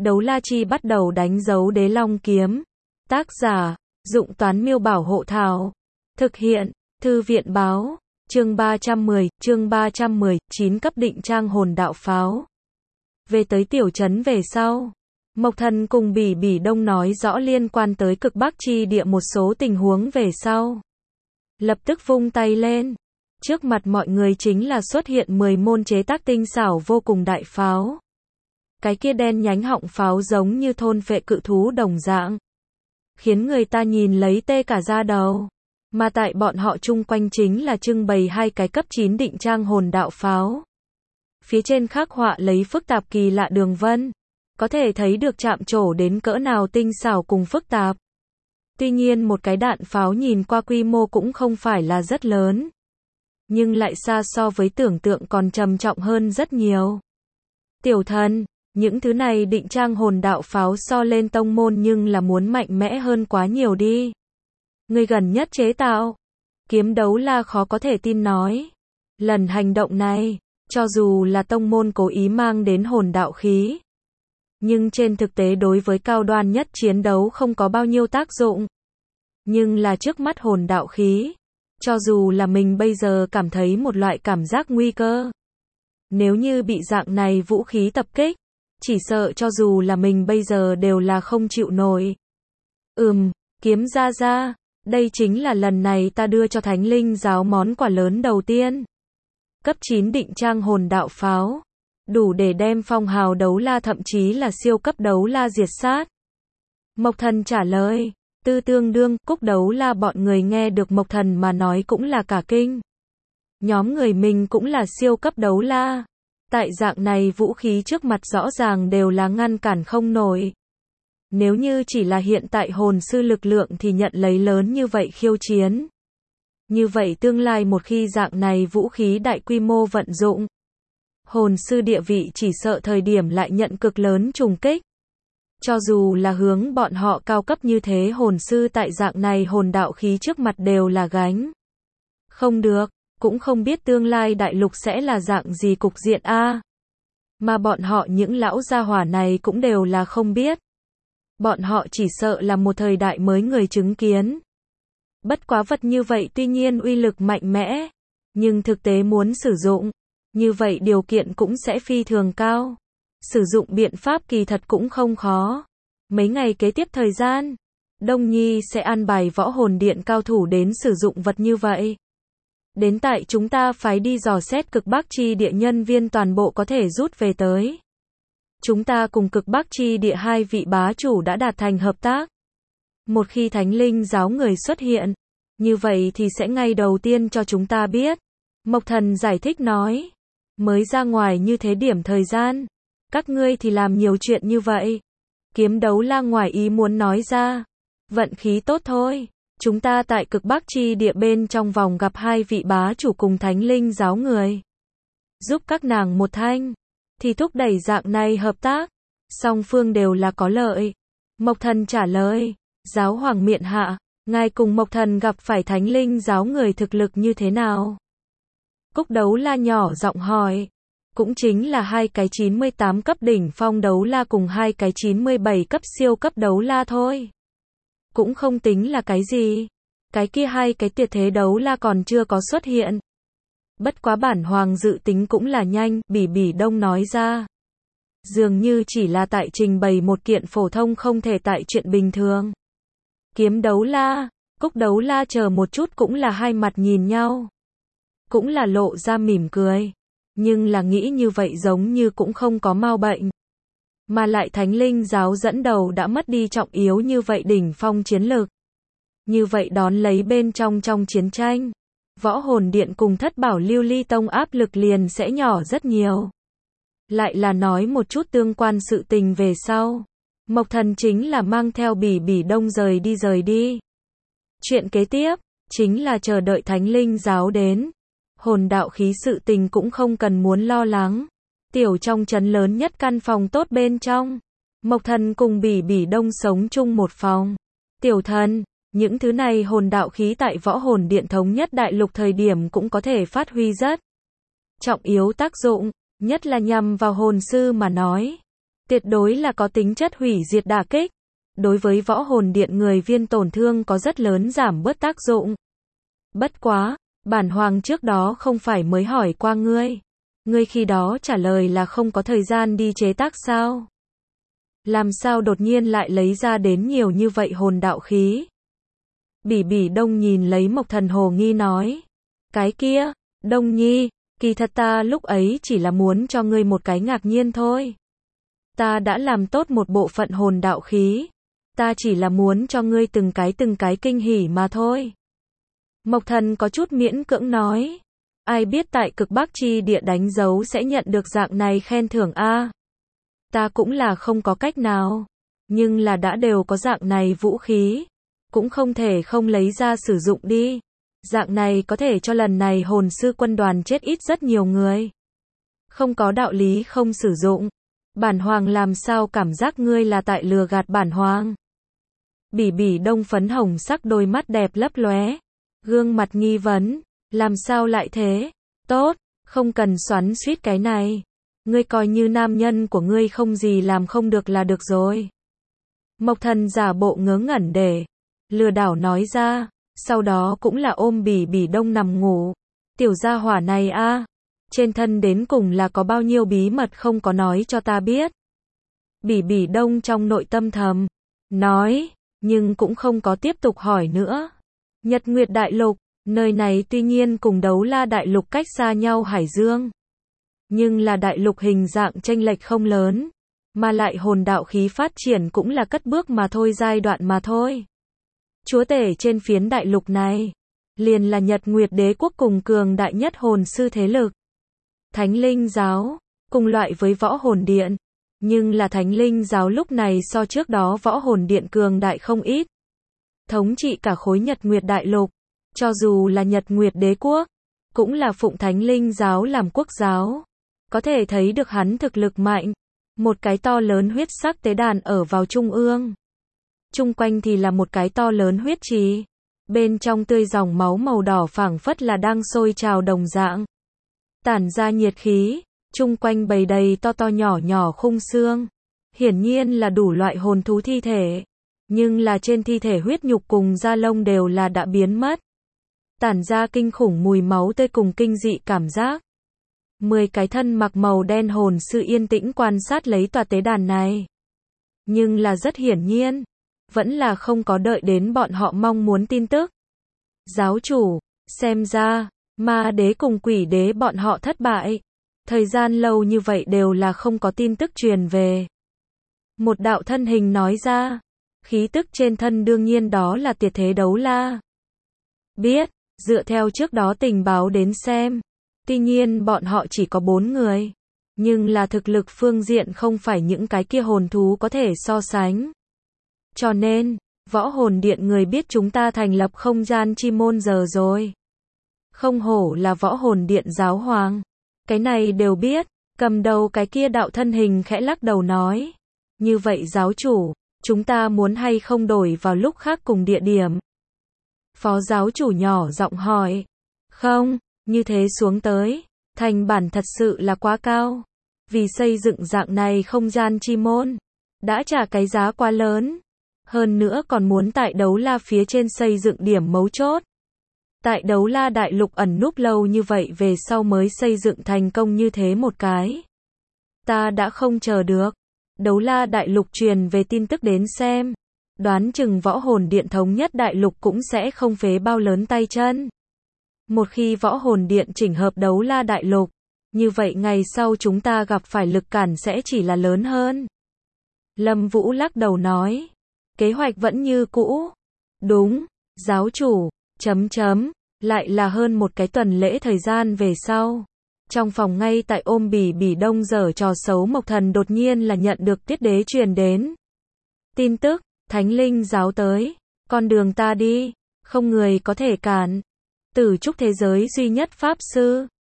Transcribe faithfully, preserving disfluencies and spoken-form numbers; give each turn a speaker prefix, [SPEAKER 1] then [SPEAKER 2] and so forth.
[SPEAKER 1] Đấu la chi bắt đầu đánh dấu đế long kiếm. Tác giả, Dụng Toán Miêu Bảo Hộ Thảo. Thực hiện, Thư viện Báo. Chương ba trăm mười, chương ba trăm mười, chín cấp định trang hồn đạo pháo. Về tới tiểu trấn về sau, Mộc Thần cùng Bỉ Bỉ Đông nói rõ liên quan tới cực Bắc chi địa một số tình huống về sau. Lập tức vung tay lên. Trước mặt mọi người chính là xuất hiện mười môn chế tác tinh xảo vô cùng đại pháo. Cái kia đen nhánh họng pháo giống như thôn phệ cự thú đồng dạng, khiến người ta nhìn lấy tê cả da đầu. Mà tại bọn họ chung quanh chính là trưng bày hai cái cấp chín định trang hồn đạo pháo. Phía trên khắc họa lấy phức tạp kỳ lạ đường vân, có thể thấy được chạm trổ đến cỡ nào tinh xảo cùng phức tạp. Tuy nhiên một cái đạn pháo nhìn qua quy mô cũng không phải là rất lớn, nhưng lại xa so với tưởng tượng còn trầm trọng hơn rất nhiều. Tiểu Thần, những thứ này định trang hồn đạo pháo so lên tông môn nhưng là muốn mạnh mẽ hơn quá nhiều đi. Người gần nhất chế tạo. Kiếm Đấu La khó có thể tin nói. Lần hành động này, cho dù là tông môn cố ý mang đến hồn đạo khí, nhưng trên thực tế đối với cao đoan nhất chiến đấu không có bao nhiêu tác dụng. Nhưng là trước mắt hồn đạo khí, cho dù là mình bây giờ cảm thấy một loại cảm giác nguy cơ. Nếu như bị dạng này vũ khí tập kích, chỉ sợ cho dù là mình bây giờ đều là không chịu nổi. Ừm, Kiếm gia gia, đây chính là lần này ta đưa cho Thánh Linh giáo món quà lớn đầu tiên. Cấp chín định trang hồn đạo pháo, đủ để đem phong hào đấu la thậm chí là siêu cấp đấu la diệt sát. Mộc Thần trả lời, tư tương đương, Cúc Đấu La bọn người nghe được Mộc Thần mà nói cũng là cả kinh. Nhóm người mình cũng là siêu cấp đấu la. Tại dạng này vũ khí trước mặt rõ ràng đều là ngăn cản không nổi. Nếu như chỉ là hiện tại hồn sư lực lượng thì nhận lấy lớn như vậy khiêu chiến. Như vậy tương lai một khi dạng này vũ khí đại quy mô vận dụng, hồn sư địa vị chỉ sợ thời điểm lại nhận cực lớn trùng kích. Cho dù là hướng bọn họ cao cấp như thế hồn sư tại dạng này hồn đạo khí trước mặt đều là gánh không được, cũng không biết tương lai đại lục sẽ là dạng gì cục diện a. Mà bọn họ những lão gia hỏa này cũng đều là không biết. Bọn họ chỉ sợ là một thời đại mới người chứng kiến. Bất quá vật như vậy tuy nhiên uy lực mạnh mẽ, nhưng thực tế muốn sử dụng, như vậy điều kiện cũng sẽ phi thường cao. Sử dụng biện pháp kỳ thật cũng không khó. Mấy ngày kế tiếp thời gian, Đông Nhi sẽ an bài võ hồn điện cao thủ đến sử dụng vật như vậy. Đến tại chúng ta phái đi dò xét cực Bắc chi địa nhân viên toàn bộ có thể rút về tới. Chúng ta cùng cực Bắc chi địa hai vị bá chủ đã đạt thành hợp tác. Một khi Thánh Linh giáo người xuất hiện, như vậy thì sẽ ngay đầu tiên cho chúng ta biết. Mộc Thần giải thích nói, mới ra ngoài như thế điểm thời gian, các ngươi thì làm nhiều chuyện như vậy. Kiếm Đấu La ngoài ý muốn nói ra, vận khí tốt thôi. Chúng ta tại cực Bắc chi địa bên trong vòng gặp hai vị bá chủ cùng Thánh Linh giáo người. Giúp các nàng một thanh, thì thúc đẩy dạng này hợp tác. Song phương đều là có lợi. Mộc Thần trả lời, giáo hoàng miện hạ, ngài cùng Mộc Thần gặp phải Thánh Linh giáo người thực lực như thế nào? Cúc Đấu La nhỏ giọng hỏi. Cũng chính là hai cái chín mươi tám cấp đỉnh phong đấu la cùng hai cái chín mươi bảy cấp siêu cấp đấu la thôi. Cũng không tính là cái gì. Cái kia hai cái tuyệt thế đấu la còn chưa có xuất hiện. Bất quá bản hoàng dự tính cũng là nhanh, Bỉ Bỉ Đông nói ra. Dường như chỉ là tại trình bày một kiện phổ thông không thể tại chuyện bình thường. Kiếm Đấu La, Cúc Đấu La chờ một chút cũng là hai mặt nhìn nhau. Cũng là lộ ra mỉm cười. Nhưng là nghĩ như vậy giống như cũng không có mau bệnh. Mà lại Thánh Linh giáo dẫn đầu đã mất đi trọng yếu như vậy đỉnh phong chiến lực. Như vậy đón lấy bên trong trong chiến tranh, võ hồn điện cùng thất bảo lưu ly tông áp lực liền sẽ nhỏ rất nhiều. Lại là nói một chút tương quan sự tình về sau. Mộc Thần chính là mang theo Bỉ Bỉ Đông rời đi rời đi. Chuyện kế tiếp, chính là chờ đợi Thánh Linh giáo đến. Hồn đạo khí sự tình cũng không cần muốn lo lắng. Tiểu trong trấn lớn nhất căn phòng tốt bên trong. Mộc Thần cùng Bỉ Bỉ Đông sống chung một phòng. Tiểu Thần, những thứ này hồn đạo khí tại võ hồn điện thống nhất đại lục thời điểm cũng có thể phát huy rất trọng yếu tác dụng, nhất là nhằm vào hồn sư mà nói. Tuyệt đối là có tính chất hủy diệt đả kích. Đối với võ hồn điện người viên tổn thương có rất lớn giảm bớt tác dụng. Bất quá, bản hoàng trước đó không phải mới hỏi qua ngươi. Ngươi khi đó trả lời là không có thời gian đi chế tác sao? Làm sao đột nhiên lại lấy ra đến nhiều như vậy hồn đạo khí? Bỉ Bỉ Đông nhìn lấy Mộc Thần hồ nghi nói. Cái kia, Đông Nhi, kỳ thật ta lúc ấy chỉ là muốn cho ngươi một cái ngạc nhiên thôi. Ta đã làm tốt một bộ phận hồn đạo khí. Ta chỉ là muốn cho ngươi từng cái từng cái kinh hỉ mà thôi. Mộc Thần có chút miễn cưỡng nói. Ai biết tại cực Bắc chi địa đánh dấu sẽ nhận được dạng này khen thưởng a? Ta cũng là không có cách nào. Nhưng là đã đều có dạng này vũ khí. Cũng không thể không lấy ra sử dụng đi. Dạng này có thể cho lần này hồn sư quân đoàn chết ít rất nhiều người. Không có đạo lý không sử dụng. Bản hoàng làm sao cảm giác ngươi là tại lừa gạt bản hoàng? Bỉ Bỉ Đông phấn hồng sắc đôi mắt đẹp lấp lóe. Gương mặt nghi vấn. Làm sao lại thế? Tốt, không cần xoắn xuýt cái này. Ngươi coi như nam nhân của ngươi không gì làm không được là được rồi. Mộc Thần giả bộ ngớ ngẩn để lừa đảo nói ra, sau đó cũng là ôm Bỉ Bỉ Đông nằm ngủ. Tiểu gia hỏa này a, trên thân đến cùng là có bao nhiêu bí mật không có nói cho ta biết. Bỉ Bỉ Đông trong nội tâm thầm nói, nhưng cũng không có tiếp tục hỏi nữa. Nhật Nguyệt Đại Lục, nơi này tuy nhiên cùng Đấu La Đại Lục cách xa nhau hải dương, nhưng là đại lục hình dạng chênh lệch không lớn, mà lại hồn đạo khí phát triển cũng là cất bước mà thôi, giai đoạn mà thôi. Chúa tể trên phiến đại lục này, liền là Nhật Nguyệt Đế quốc cùng cường đại nhất hồn sư thế lực. Thánh Linh Giáo, cùng loại với Võ Hồn Điện, nhưng là Thánh Linh Giáo lúc này so trước đó Võ Hồn Điện cường đại không ít. Thống trị cả khối Nhật Nguyệt Đại Lục, cho dù là Nhật Nguyệt Đế quốc, cũng là phụng Thánh Linh Giáo làm quốc giáo. Có thể thấy được hắn thực lực mạnh. Một cái to lớn huyết sắc tế đàn ở vào trung ương. Trung quanh thì là một cái to lớn huyết trì. Bên trong tươi dòng máu màu đỏ phảng phất là đang sôi trào đồng dạng. Tản ra nhiệt khí, trung quanh bầy đầy to to nhỏ nhỏ khung xương. Hiển nhiên là đủ loại hồn thú thi thể. Nhưng là trên thi thể huyết nhục cùng da lông đều là đã biến mất. Tản ra kinh khủng mùi máu tươi cùng kinh dị cảm giác. Mười cái thân mặc màu đen hồn sư yên tĩnh quan sát lấy tòa tế đàn này. Nhưng là rất hiển nhiên, vẫn là không có đợi đến bọn họ mong muốn tin tức. Giáo chủ, xem ra, ma đế cùng quỷ đế bọn họ thất bại. Thời gian lâu như vậy đều là không có tin tức truyền về. Một đạo thân hình nói ra, khí tức trên thân đương nhiên đó là Tiệt Thế Đấu La. Biết, dựa theo trước đó tình báo đến xem. Tuy nhiên bọn họ chỉ có bốn người, nhưng là thực lực phương diện không phải những cái kia hồn thú có thể so sánh. Cho nên, Võ Hồn Điện người biết chúng ta thành lập không gian chi môn giờ rồi. Không hổ là Võ Hồn Điện giáo hoàng. Cái này đều biết, cầm đầu cái kia đạo thân hình khẽ lắc đầu nói. Như vậy giáo chủ, chúng ta muốn hay không đổi vào lúc khác cùng địa điểm? Phó giáo chủ nhỏ giọng hỏi. Không. Như thế xuống tới, thành bản thật sự là quá cao. Vì xây dựng dạng này không gian chi môn, đã trả cái giá quá lớn. Hơn nữa còn muốn tại Đấu La phía trên xây dựng điểm mấu chốt. Tại Đấu La Đại Lục ẩn núp lâu như vậy về sau mới xây dựng thành công như thế một cái. Ta đã không chờ được. Đấu La Đại Lục truyền về tin tức đến xem. Đoán chừng Võ Hồn Điện thống nhất Đại Lục cũng sẽ không phế bao lớn tay chân. Một khi Võ Hồn Điện chỉnh hợp Đấu La Đại Lục, như vậy ngày sau chúng ta gặp phải lực cản sẽ chỉ là lớn hơn. Lâm Vũ lắc đầu nói, kế hoạch vẫn như cũ. Đúng, giáo chủ, chấm chấm, lại là hơn một cái tuần lễ thời gian về sau. Trong phòng ngay tại ôm Bỉ Bỉ Đông giở trò xấu Mộc Thần đột nhiên là nhận được Tiết Đế truyền đến. Tin tức, Thánh Linh Giáo tới, con đường ta đi, không người có thể cản. Tử trúc thế giới duy nhất pháp sư,